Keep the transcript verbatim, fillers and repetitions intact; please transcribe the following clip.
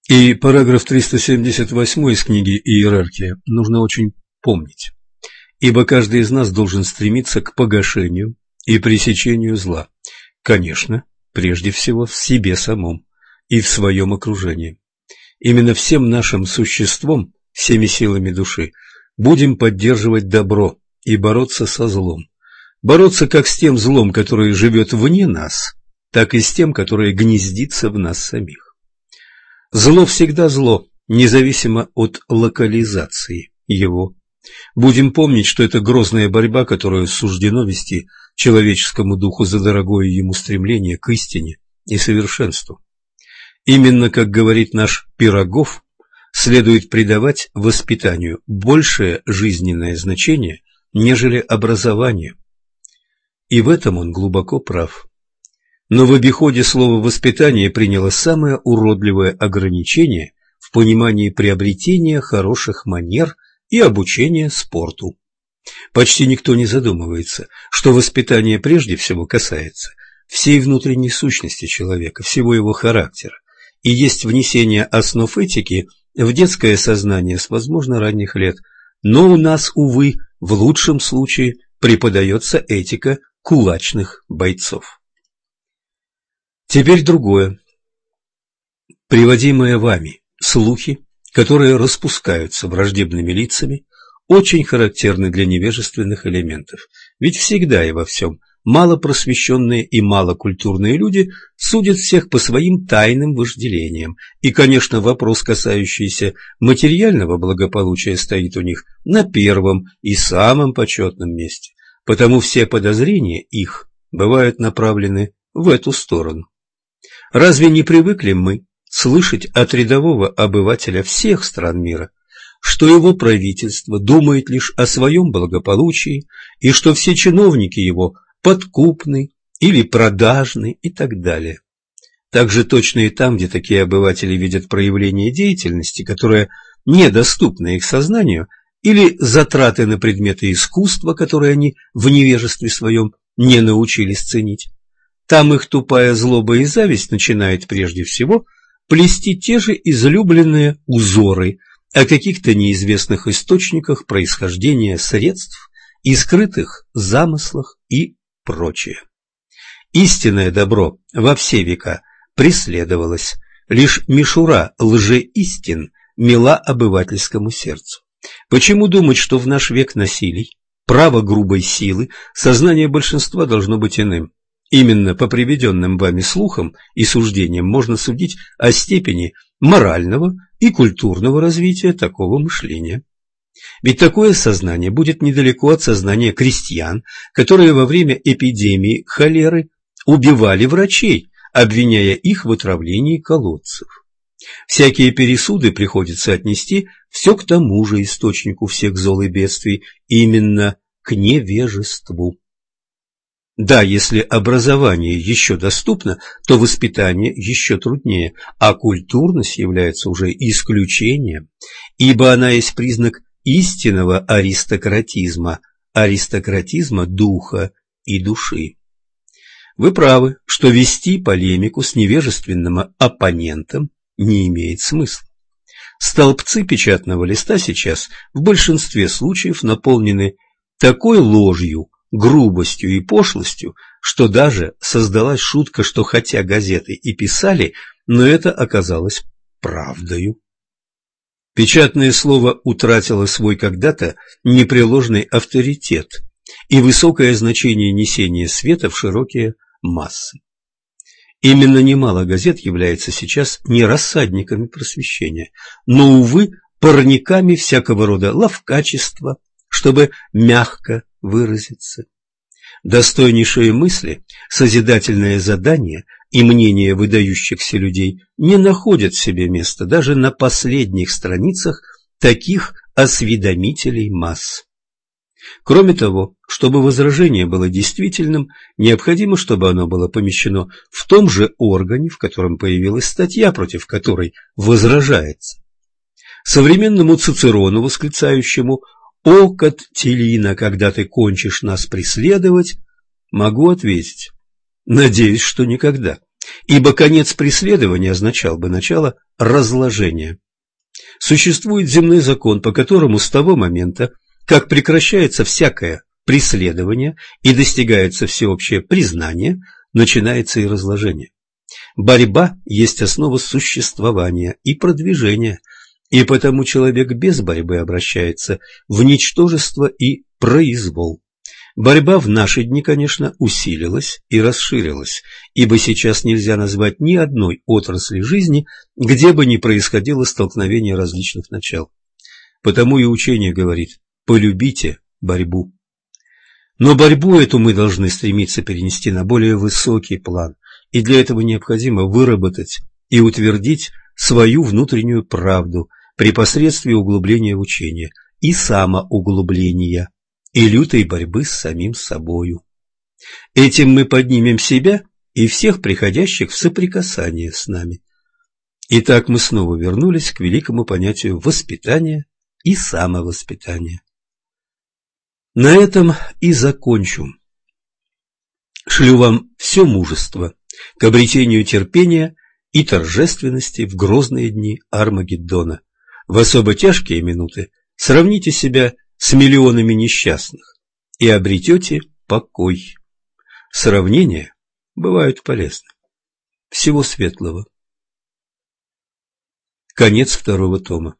И параграф триста семьдесят восемь из книги «Иерархия» нужно очень помнить. Ибо каждый из нас должен стремиться к погашению и пресечению зла. Конечно, прежде всего в себе самом и в своем окружении. Именно всем нашим существом, всеми силами души, будем поддерживать добро и бороться со злом. Бороться как с тем злом, которое живет вне нас, так и с тем, которое гнездится в нас самих. Зло всегда зло, независимо от локализации его. Будем помнить, что это грозная борьба, которую суждено вести человеческому духу за дорогое ему стремление к истине и совершенству. Именно, как говорит наш Пирогов, следует придавать воспитанию большее жизненное значение, нежели образованию. И в этом он глубоко прав. Но в обиходе слово «воспитание» приняло самое уродливое ограничение в понимании приобретения хороших манер и обучения спорту. Почти никто не задумывается, что воспитание прежде всего касается всей внутренней сущности человека, всего его характера, и есть внесение основ этики в детское сознание с, возможно, ранних лет. Но у нас, увы, в лучшем случае преподается этика кулачных бойцов. Теперь другое. Приводимые вами слухи, которые распускаются враждебными лицами, очень характерны для невежественных элементов. Ведь всегда и во всем малопросвещенные и малокультурные люди судят всех по своим тайным вожделениям. И, конечно, вопрос, касающийся материального благополучия, стоит у них на первом и самом почетном месте. Потому все подозрения их бывают направлены в эту сторону. Разве не привыкли мы слышать от рядового обывателя всех стран мира, что его правительство думает лишь о своем благополучии и что все чиновники его подкупны или продажны и так далее? Также точно и там, где такие обыватели видят проявление деятельности, которая недоступна их сознанию, или затраты на предметы искусства, которые они в невежестве своем не научились ценить, там их тупая злоба и зависть начинает прежде всего плести те же излюбленные узоры о каких-то неизвестных источниках происхождения средств и скрытых замыслах и прочее. Истинное добро во все века преследовалось, лишь мишура лжеистин мила обывательскому сердцу. Почему думать, что в наш век насилий, права грубой силы, сознание большинства должно быть иным? Именно по приведенным вами слухам и суждениям можно судить о степени морального и культурного развития такого мышления. Ведь такое сознание будет недалеко от сознания крестьян, которые во время эпидемии холеры убивали врачей, обвиняя их в отравлении колодцев. Всякие пересуды приходится отнести все к тому же источнику всех зол и бедствий, именно к невежеству. Да, если образование еще доступно, то воспитание еще труднее, а культурность является уже исключением, ибо она есть признак истинного аристократизма, аристократизма духа и души. Вы правы, что вести полемику с невежественным оппонентом не имеет смысла. Столбцы печатного листа сейчас в большинстве случаев наполнены такой ложью, грубостью и пошлостью, что даже создалась шутка, что хотя газеты и писали, но это оказалось правдою. Печатное слово утратило свой когда-то непреложный авторитет и высокое значение несения света в широкие массы. Именно немало газет является сейчас не рассадниками просвещения, но, увы, парниками всякого рода ловкачества, чтобы мягко выразиться. Достойнейшие мысли, созидательное задание и мнения выдающихся людей не находят себе места даже на последних страницах таких осведомителей масс. Кроме того, чтобы возражение было действительным, необходимо, чтобы оно было помещено в том же органе, в котором появилась статья, против которой возражается. Современному Цицерону, восклицающему «О, Каттилина, когда ты кончишь нас преследовать», могу ответить: надеюсь, что никогда. ибо конец преследования означал бы начало разложения. Существует земной закон, по которому с того момента, как прекращается всякое преследование и достигается всеобщее признание, начинается и разложение. Борьба есть основа существования и продвижения, и потому человек без борьбы обращается в ничтожество и произвол. Борьба в наши дни, конечно, усилилась и расширилась, ибо сейчас нельзя назвать ни одной отрасли жизни, где бы ни происходило столкновение различных начал. Потому и учение говорит: полюбите борьбу. Но борьбу эту мы должны стремиться перенести на более высокий план, и для этого необходимо выработать и утвердить свою внутреннюю правду при посредстве углубления в учение и самоуглубления, и лютой борьбы с самим собою. Этим мы поднимем себя и всех приходящих в соприкасание с нами. Итак, мы снова вернулись к великому понятию воспитания и самовоспитания. На этом и закончу. Шлю вам все мужество к обретению терпения и торжественности в грозные дни Армагеддона. В особо тяжкие минуты сравните себя с миллионами несчастных и обретете покой. Сравнения бывают полезны. Всего светлого. Конец второго тома.